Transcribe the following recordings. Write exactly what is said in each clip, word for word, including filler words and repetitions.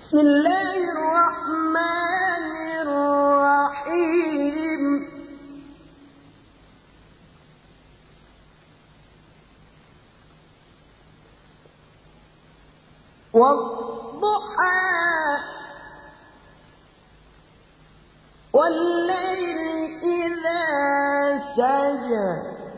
بسم الله الرحمن الرحيم والضحى والليل إذا سجى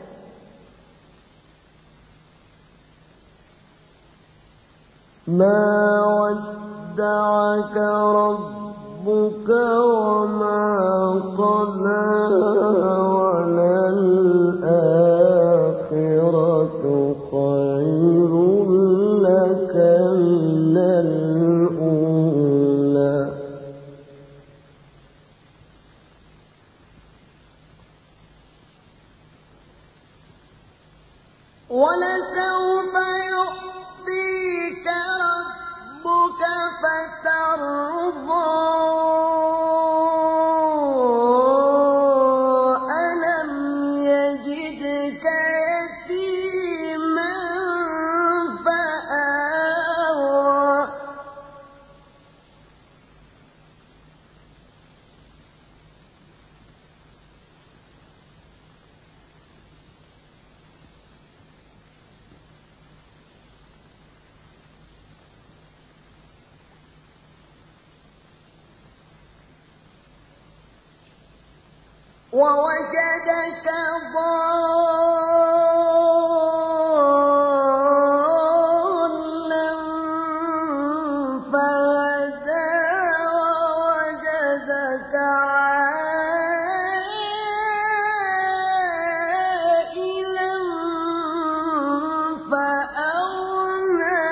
ما ودعك ربك وما قلى وللآخرة خير لك من الأولى ولسوف يعطيك ربك فترضى ألم يجدك يتيما فآوى ووجدك ضالا فهدى ووجدك عائلا فأغنى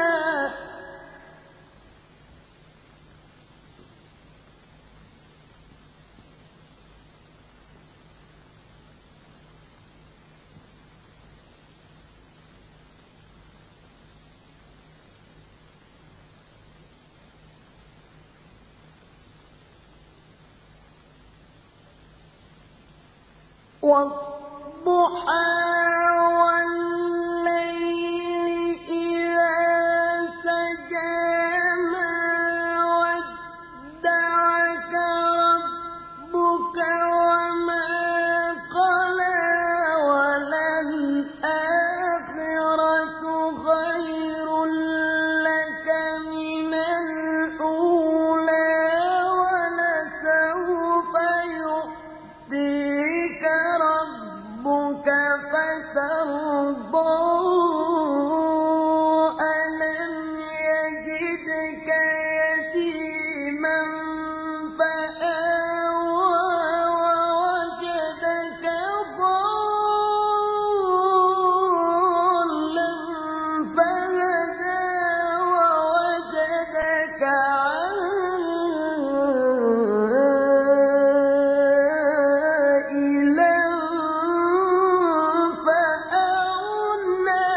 والضحى والليل إذا سجى ما ودعك ربك وما قلى وللآخرة خير لك من الأولى ولسوف يؤتيك ربك فترضى ألم يجدك يتيما فآوى ووجدك ضالا فهدى ووجدك عائلا فأغنى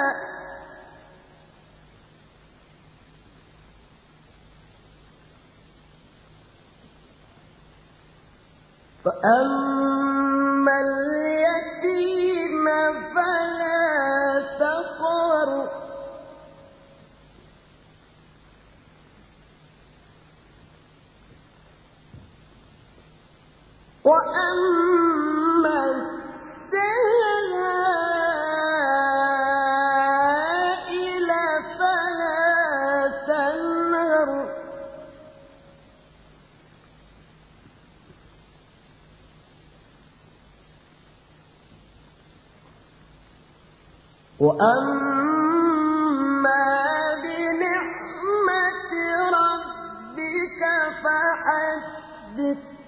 فأما اليتيم فلا تقهر وأما السائل فلا تنهر وأما بنعمة ربك فحدث